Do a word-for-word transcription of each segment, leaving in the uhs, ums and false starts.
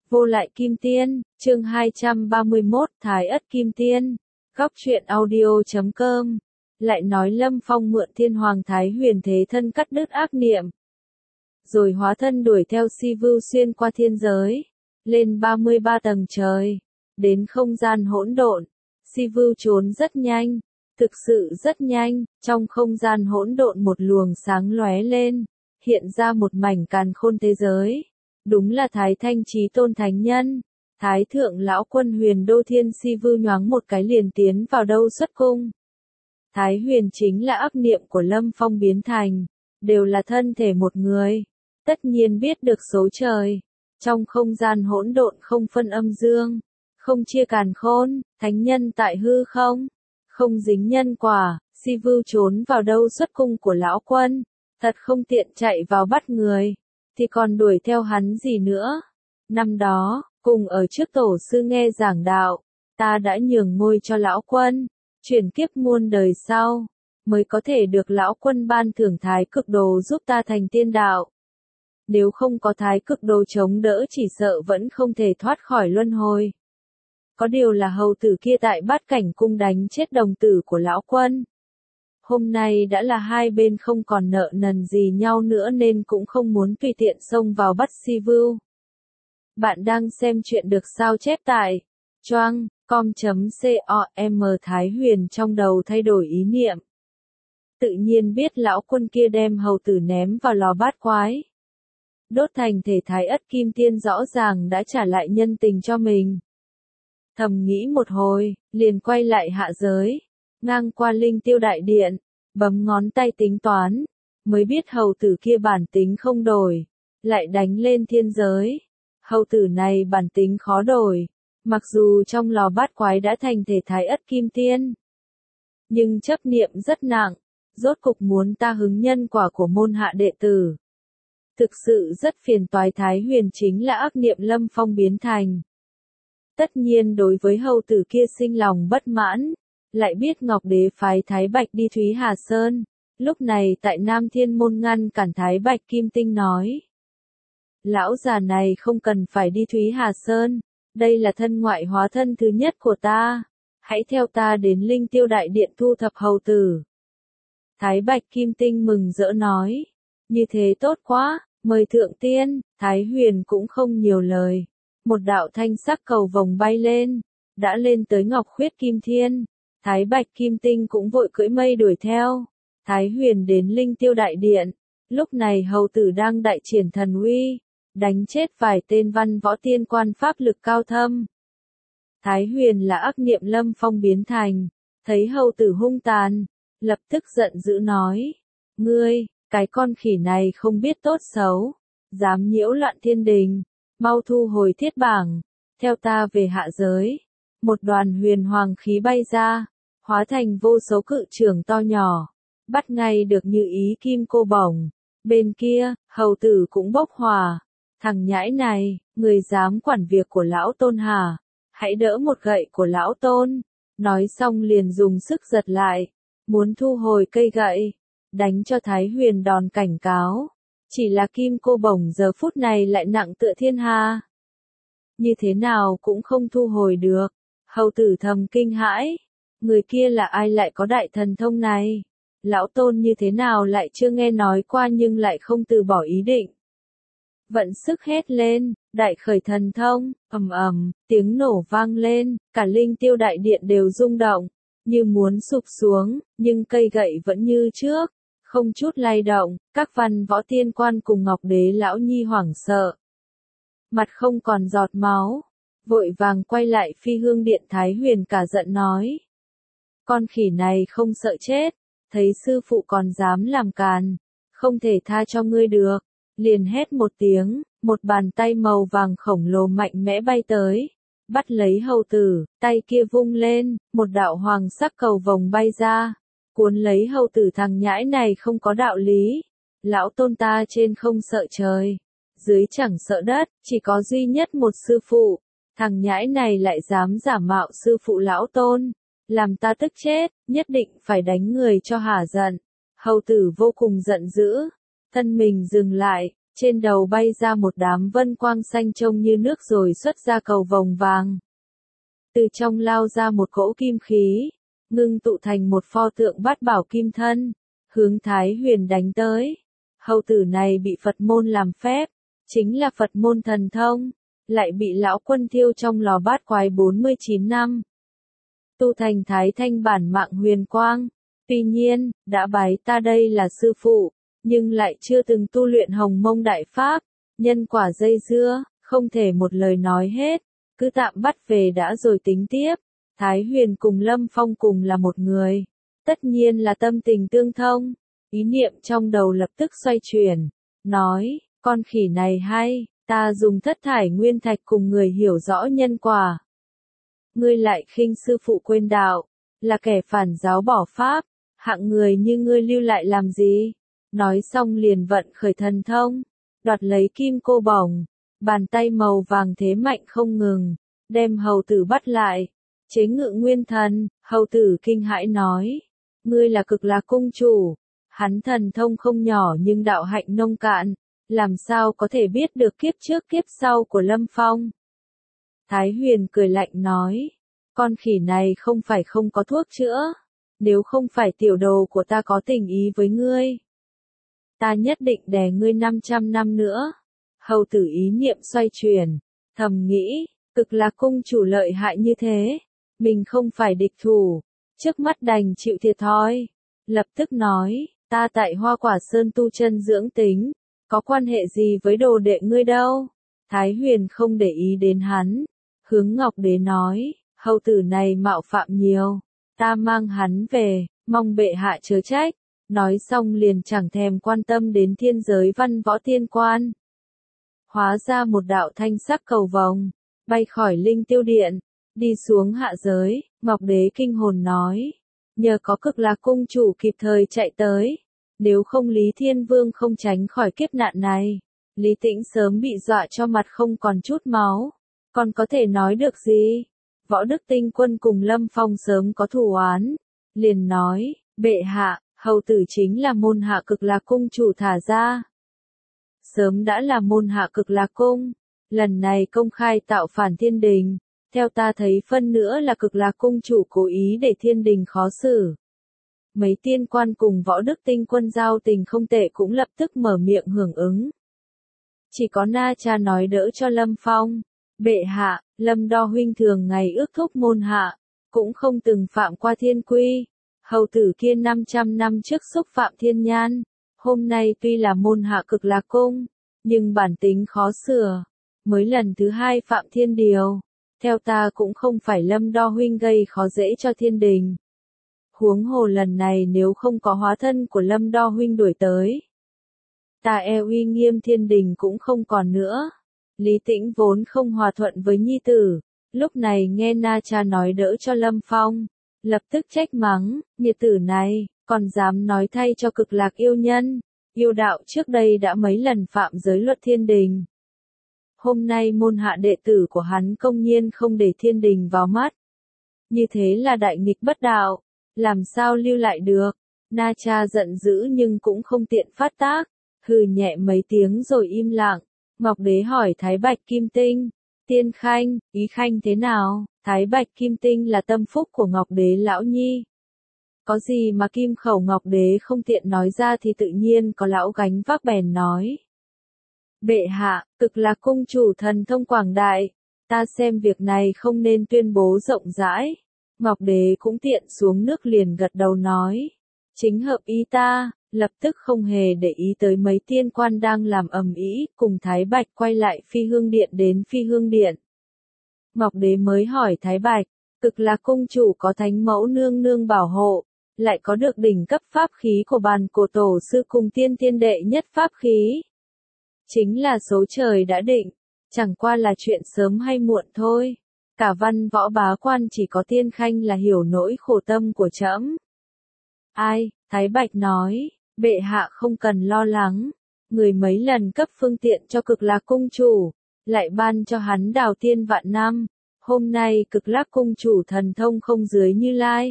Vô lại kim tiên, chương hai trăm ba mươi mốt, Thái ất kim tiên. Góc truyện audio chấm com. Lại nói Lâm Phong mượn Thiên Hoàng Thái Huyền thế thân cắt đứt ác niệm, rồi hóa thân đuổi theo Si Vưu xuyên qua thiên giới, lên ba mươi ba tầng trời, đến không gian hỗn độn. Si Vưu trốn rất nhanh, thực sự rất nhanh, trong không gian hỗn độn một luồng sáng lóe lên, hiện ra một mảnh càn khôn thế giới. Đúng là Thái Thanh Chí Tôn Thánh Nhân. Thái thượng lão quân Huyền Đô Thiên Si Vưu nhoáng một cái liền tiến vào đâu xuất cung. Thái Huyền chính là ác niệm của Lâm Phong biến thành, đều là thân thể một người, tất nhiên biết được số trời. Trong không gian hỗn độn không phân âm dương, không chia càn khôn, thánh nhân tại hư không, không dính nhân quả. Si Vưu trốn vào đâu xuất cung của lão quân, thật không tiện chạy vào bắt người, thì còn đuổi theo hắn gì nữa. Năm đó, cùng ở trước tổ sư nghe giảng đạo, ta đã nhường ngôi cho lão quân, chuyển kiếp muôn đời sau, mới có thể được lão quân ban thưởng thái cực đồ giúp ta thành tiên đạo. Nếu không có thái cực đồ chống đỡ chỉ sợ vẫn không thể thoát khỏi luân hồi. Có điều là hầu tử kia tại bát cảnh cung đánh chết đồng tử của lão quân. Hôm nay đã là hai bên không còn nợ nần gì nhau nữa nên cũng không muốn tùy tiện xông vào bắt Si Vưu. Bạn đang xem chuyện được sao chép tại choang com chấm com. Thái Huyền trong đầu thay đổi ý niệm. Tự nhiên biết lão quân kia đem hầu tử ném vào lò bát quái, đốt thành thể Thái ất kim tiên, rõ ràng đã trả lại nhân tình cho mình. Thầm nghĩ một hồi, liền quay lại hạ giới, ngang qua Linh Tiêu Đại Điện, bấm ngón tay tính toán, mới biết hầu tử kia bản tính không đổi, lại đánh lên thiên giới. Hầu tử này bản tính khó đổi, mặc dù trong lò bát quái đã thành thể Thái ất kim tiên, nhưng chấp niệm rất nặng, rốt cục muốn ta hứng nhân quả của môn hạ đệ tử. Thực sự rất phiền toái. Thái Huyền chính là ác niệm Lâm Phong biến thành. Tất nhiên đối với hầu tử kia sinh lòng bất mãn, lại biết Ngọc Đế phái Thái Bạch đi Thúy Hà Sơn, lúc này tại Nam Thiên Môn ngăn cản Thái Bạch Kim Tinh nói: lão già này không cần phải đi Thúy Hà Sơn, đây là thân ngoại hóa thân thứ nhất của ta, hãy theo ta đến Linh Tiêu Đại Điện thu thập hầu tử. Thái Bạch Kim Tinh mừng rỡ nói: như thế tốt quá, mời thượng tiên. Thái Huyền cũng không nhiều lời, một đạo thanh sắc cầu vồng bay lên, đã lên tới Ngọc Khuyết Kim Thiên. Thái Bạch Kim Tinh cũng vội cưỡi mây đuổi theo. Thái Huyền đến Linh Tiêu Đại Điện, lúc này hầu tử đang đại triển thần uy, đánh chết vài tên văn võ tiên quan pháp lực cao thâm. Thái Huyền là ác niệm Lâm Phong biến thành, thấy hầu tử hung tàn, lập tức giận dữ nói: ngươi, cái con khỉ này không biết tốt xấu, dám nhiễu loạn thiên đình, mau thu hồi thiết bảng, theo ta về hạ giới. Một đoàn huyền hoàng khí bay ra, hóa thành vô số cự trưởng to nhỏ, bắt ngay được như ý kim cô bổng. Bên kia, hầu tử cũng bốc hỏa: thằng nhãi này, người dám quản việc của lão tôn hả? Hãy đỡ một gậy của lão tôn. Nói xong liền dùng sức giật lại, muốn thu hồi cây gậy, đánh cho Thái Huyền đòn cảnh cáo. Chỉ là kim cô bổng giờ phút này lại nặng tựa thiên hà, như thế nào cũng không thu hồi được. Hầu tử thầm kinh hãi, người kia là ai lại có đại thần thông này? Lão tôn như thế nào lại chưa nghe nói qua nhưng lại không từ bỏ ý định. Vận sức hét lên, đại khởi thần thông. Ầm ầm, tiếng nổ vang lên, cả Linh Tiêu Đại Điện đều rung động, như muốn sụp xuống, nhưng cây gậy vẫn như trước, không chút lay động. Các văn võ tiên quan cùng Ngọc Đế lão nhi hoảng sợ, mặt không còn giọt máu, vội vàng quay lại Phi Hương Điện. Thái Huyền cả giận nói: con khỉ này không sợ chết, thấy sư phụ còn dám làm càn, không thể tha cho ngươi được. Liền hét một tiếng, một bàn tay màu vàng khổng lồ mạnh mẽ bay tới, bắt lấy hầu tử. Tay kia vung lên, một đạo hoàng sắc cầu vồng bay ra, cuốn lấy hầu tử. Thằng nhãi này không có đạo lý, lão tôn ta trên không sợ trời, dưới chẳng sợ đất, chỉ có duy nhất một sư phụ, thằng nhãi này lại dám giả mạo sư phụ lão tôn, làm ta tức chết, nhất định phải đánh người cho hả giận. Hầu tử vô cùng giận dữ, thân mình dừng lại, trên đầu bay ra một đám vân quang xanh trông như nước rồi xuất ra cầu vồng vàng. Từ trong lao ra một cỗ kim khí, ngưng tụ thành một pho tượng bát bảo kim thân, hướng Thái Huyền đánh tới. Hầu tử này bị Phật môn làm phép, chính là Phật môn thần thông, lại bị lão quân thiêu trong lò bát quái bốn mươi chín năm. Tu thành Thái Thanh bản mạng huyền quang, tuy nhiên, đã bái ta đây là sư phụ, nhưng lại chưa từng tu luyện Hồng Mông Đại Pháp, nhân quả dây dưa, không thể một lời nói hết, cứ tạm bắt về đã rồi tính tiếp. Thái Huyền cùng Lâm Phong cùng là một người, tất nhiên là tâm tình tương thông, ý niệm trong đầu lập tức xoay chuyển, nói, con khỉ này hay, ta dùng thất thải nguyên thạch cùng người hiểu rõ nhân quả. Ngươi lại khinh sư phụ quên đạo, là kẻ phản giáo bỏ pháp, hạng người như ngươi lưu lại làm gì? Nói xong liền vận khởi thần thông, đoạt lấy kim cô bổng, bàn tay màu vàng thế mạnh không ngừng, đem hầu tử bắt lại, chế ngự nguyên thần. Hầu tử kinh hãi nói, ngươi là Cực Lạc cung chủ, hắn thần thông không nhỏ nhưng đạo hạnh nông cạn, làm sao có thể biết được kiếp trước kiếp sau của Lâm Phong. Thái Huyền cười lạnh nói, con khỉ này không phải không có thuốc chữa, nếu không phải tiểu đồ của ta có tình ý với ngươi, ta nhất định đè ngươi năm trăm năm nữa. Hầu tử ý niệm xoay chuyển, thầm nghĩ, Cực Lạc cung chủ lợi hại như thế, mình không phải địch thủ, trước mắt đành chịu thiệt thòi. Lập tức nói, ta tại Hoa Quả Sơn tu chân dưỡng tính, có quan hệ gì với đồ đệ ngươi đâu. Thái Huyền không để ý đến hắn, hướng Ngọc Đế nói, hầu tử này mạo phạm nhiều, ta mang hắn về, mong bệ hạ chớ trách. Nói xong liền chẳng thèm quan tâm đến thiên giới văn võ tiên quan. Hóa ra một đạo thanh sắc cầu vồng, bay khỏi linh tiêu điện, đi xuống hạ giới. Ngọc Đế kinh hồn nói, nhờ có Cực Lạc cung chủ kịp thời chạy tới, nếu không Lý Thiên Vương không tránh khỏi kiếp nạn này, Lý Tĩnh sớm bị dọa cho mặt không còn chút máu, còn có thể nói được gì. Võ Đức Tinh Quân cùng Lâm Phong sớm có thù oán, liền nói, bệ hạ, hầu tử chính là môn hạ Cực Lạc cung chủ thả ra. Sớm đã là môn hạ Cực Lạc cung, lần này công khai tạo phản thiên đình, theo ta thấy phân nữa là Cực Lạc cung chủ cố ý để thiên đình khó xử. Mấy tiên quan cùng Võ Đức Tinh Quân giao tình không tệ cũng lập tức mở miệng hưởng ứng. Chỉ có Na Cha nói đỡ cho Lâm Phong, bệ hạ, Lâm Đo huynh thường ngày ước thúc môn hạ, cũng không từng phạm qua thiên quy. Hầu tử kia năm trăm năm trước xúc phạm thiên nhan, hôm nay tuy là môn hạ Cực Lạc cung, nhưng bản tính khó sửa, mới lần thứ hai phạm thiên điều. Theo ta cũng không phải Lâm Đo huynh gây khó dễ cho thiên đình. Huống hồ lần này nếu không có hóa thân của Lâm Đo huynh đuổi tới, ta e uy nghiêm thiên đình cũng không còn nữa. Lý Tĩnh vốn không hòa thuận với nhi tử, lúc này nghe Na Cha nói đỡ cho Lâm Phong, lập tức trách mắng, nghiệt tử này, còn dám nói thay cho Cực Lạc yêu nhân, yêu đạo trước đây đã mấy lần phạm giới luật thiên đình. Hôm nay môn hạ đệ tử của hắn công nhiên không để thiên đình vào mắt. Như thế là đại nghịch bất đạo, làm sao lưu lại được. Na Cha giận dữ nhưng cũng không tiện phát tác, hừ nhẹ mấy tiếng rồi im lặng. Ngọc Đế hỏi Thái Bạch Kim Tinh, Tiên Khanh, ý Khanh thế nào? Thái Bạch Kim Tinh là tâm phúc của Ngọc Đế lão nhi. Có gì mà kim khẩu Ngọc Đế không tiện nói ra thì tự nhiên có lão gánh vác bèn nói. Bệ hạ, Cực Lạc cung chủ thần thông quảng đại, ta xem việc này không nên tuyên bố rộng rãi. Ngọc Đế cũng tiện xuống nước liền gật đầu nói, chính hợp ý ta, lập tức không hề để ý tới mấy tiên quan đang làm ầm ĩ, cùng Thái Bạch quay lại Phi Hương Điện đến Phi Hương Điện. Ngọc Đế mới hỏi Thái Bạch, Cực Lạc cung chủ có thánh mẫu nương nương bảo hộ, lại có được đỉnh cấp pháp khí của bàn cổ tổ sư cùng tiên thiên đệ nhất pháp khí. Chính là số trời đã định, chẳng qua là chuyện sớm hay muộn thôi. Cả văn võ bá quan chỉ có Tiên Khanh là hiểu nỗi khổ tâm của trẫm. Ai, Thái Bạch nói, bệ hạ không cần lo lắng, người mấy lần cấp phương tiện cho Cực Lạc cung chủ, lại ban cho hắn đào tiên vạn năm, hôm nay Cực Lạc cung chủ thần thông không dưới Như Lai.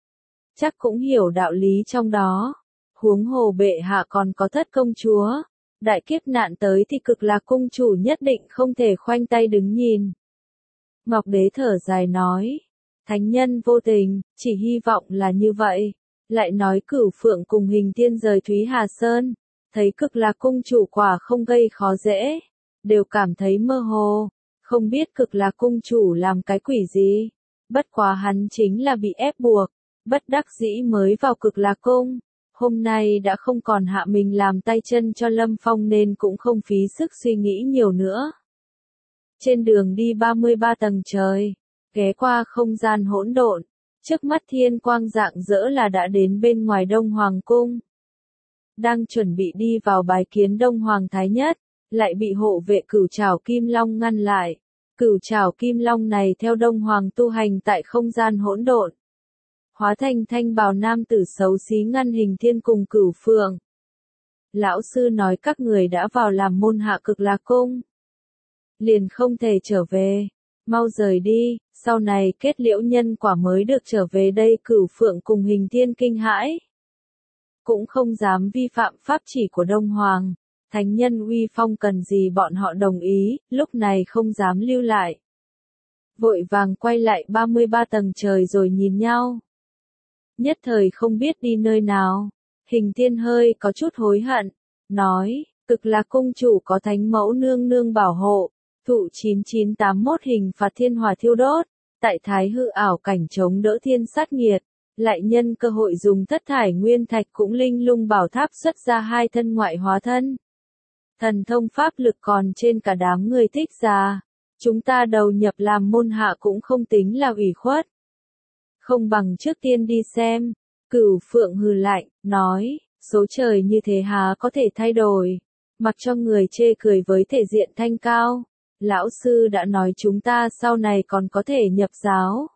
Chắc cũng hiểu đạo lý trong đó, huống hồ bệ hạ còn có thất công chúa, đại kiếp nạn tới thì Cực Lạc cung chủ nhất định không thể khoanh tay đứng nhìn. Ngọc Đế thở dài nói, thánh nhân vô tình, chỉ hy vọng là như vậy. Lại nói Cửu Phượng cùng Hình Tiên rời Thúy Hà Sơn, thấy Cực Lạc cung chủ quả không gây khó dễ, đều cảm thấy mơ hồ, không biết Cực Lạc cung chủ làm cái quỷ gì. Bất quá hắn chính là bị ép buộc, bất đắc dĩ mới vào Cực Lạc cung. Hôm nay đã không còn hạ mình làm tay chân cho Lâm Phong nên cũng không phí sức suy nghĩ nhiều nữa. Trên đường đi ba mươi ba tầng trời, ghé qua không gian hỗn độn, trước mắt thiên quang rạng rỡ là đã đến bên ngoài Đông Hoàng cung. Đang chuẩn bị đi vào bái kiến Đông Hoàng Thái Nhất, lại bị hộ vệ Cửu Trảo Kim Long ngăn lại. Cửu Trảo Kim Long này theo Đông Hoàng tu hành tại không gian hỗn độn, hóa thành thanh bào nam tử xấu xí ngăn Hình Thiên cùng Cửu Phượng. Lão sư nói các người đã vào làm môn hạ Cực Lạc cung, liền không thể trở về, mau rời đi, sau này kết liễu nhân quả mới được trở về đây. Cửu Phượng cùng Hình Thiên kinh hãi, cũng không dám vi phạm pháp chỉ của Đông Hoàng. Thánh nhân uy phong cần gì bọn họ đồng ý, lúc này không dám lưu lại. Vội vàng quay lại ba mươi ba tầng trời rồi nhìn nhau. Nhất thời không biết đi nơi nào. Hình Thiên hơi có chút hối hận, nói, Cực Lạc cung chủ có thánh mẫu nương nương bảo hộ, thụ chín chín tám mốt hình phạt thiên hỏa thiêu đốt, tại thái hư ảo cảnh chống đỡ thiên sát nghiệt, lại nhân cơ hội dùng thất thải nguyên thạch cũng linh lung bảo tháp xuất ra hai thân ngoại hóa thân. Thần thông pháp lực còn trên cả đám người thích ra, chúng ta đầu nhập làm môn hạ cũng không tính là ủy khuất. Không bằng trước tiên đi xem. Cửu Phượng hừ lạnh, nói, số trời như thế há có thể thay đổi, mặc cho người chê cười với thể diện thanh cao. Lão sư đã nói chúng ta sau này còn có thể nhập giáo.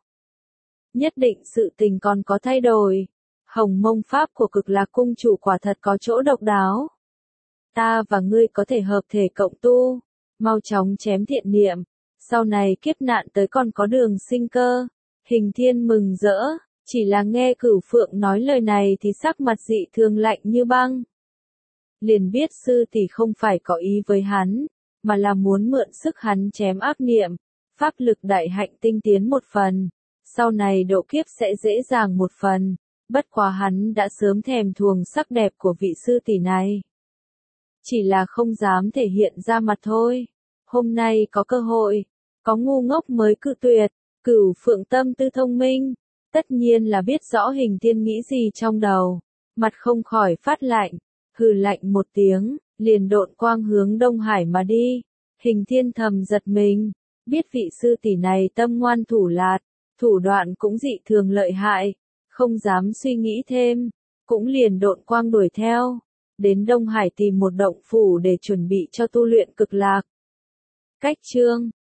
Nhất định sự tình còn có thay đổi. Hồng mông pháp của Cực Lạc cung chủ quả thật có chỗ độc đáo. Ta và ngươi có thể hợp thể cộng tu, mau chóng chém thiện niệm, sau này kiếp nạn tới còn có đường sinh cơ. Hình Thiên mừng rỡ, chỉ là nghe Cửu Phượng nói lời này thì sắc mặt dị thường lạnh như băng. Liền biết sư tỷ không phải có ý với hắn, mà là muốn mượn sức hắn chém ác niệm, pháp lực đại hạnh tinh tiến một phần, sau này độ kiếp sẽ dễ dàng một phần. Bất quá hắn đã sớm thèm thuồng sắc đẹp của vị sư tỷ này, chỉ là không dám thể hiện ra mặt thôi. Hôm nay có cơ hội, có ngu ngốc mới cự tuyệt. Cửu Phượng tâm tư thông minh, tất nhiên là biết rõ Hình Thiên nghĩ gì trong đầu, mặt không khỏi phát lạnh, hừ lạnh một tiếng, liền độn quang hướng Đông Hải mà đi. Hình Thiên thầm giật mình, biết vị sư tỷ này tâm ngoan thủ lạt, thủ đoạn cũng dị thường lợi hại, không dám suy nghĩ thêm, cũng liền độn quang đuổi theo, đến Đông Hải tìm một động phủ để chuẩn bị cho tu luyện Cực Lạc. Cách chương